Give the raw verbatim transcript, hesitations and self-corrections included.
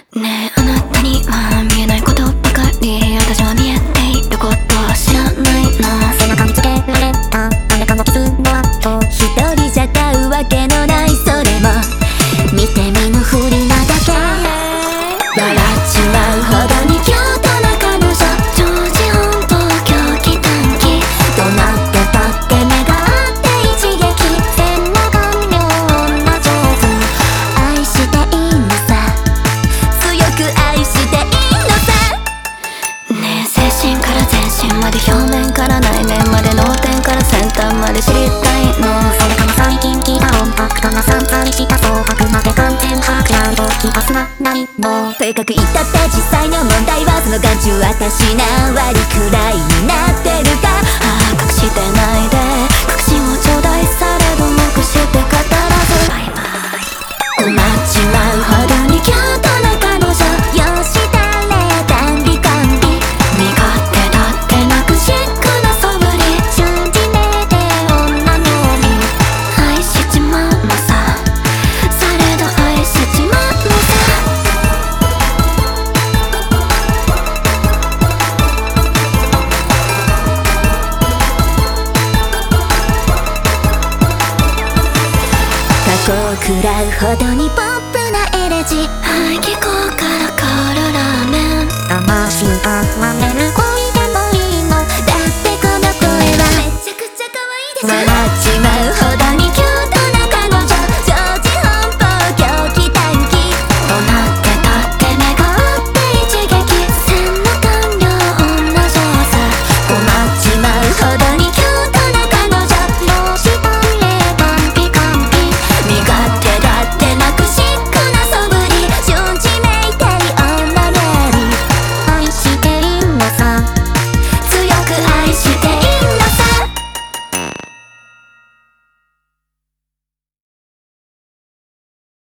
ねえあなたには見えないことばかり、私は見えていることを知らないの。 背中につけられた誰かの傷の跡、一人じゃ買うわけのないそれも見て見ぬふりなだけ、笑っちまうほどにキュートな彼女、 長時奔放狂気短気、 どうなってたって目が合って一撃、千の顔妙な上手、愛していいのさ、強く愛していいのさ。 ねえ精神から全身まで、表面から内面まで、脳天から先端まで知りたいの。 それとも最近聞いたコンパクトな散々にした総額まで完全把握やると聞かすな何も、とにかく言ったって実際の問題はその眼中私何割くらいになってるか。 ああ隠してないで、確信を頂戴されど目して語らず、バイバイ。 埋まっちまうほどにキュートな彼女、よしたれダンビコンビ、 身勝手だってなくシックな素振り、 信じねえで女のみ、 愛しちまうのさ、されど愛しちまうのさ。 過去を食らうほどにポップなエレジ、 排気口から香るラーメン、 魂がまめる恋でもいいのだってこの声はめちゃくちゃ可愛いです。笑っちまうほどにキュートな彼女、常時奔放狂気短気、 どうなってたって目が合って一撃、千の官僚女上手、 困っちまうほどにキュートな彼女、もうしたれコンピコンピ、身勝手だってなくシックな素振り、信じめいてい女ねり、愛していいのさ、強く愛して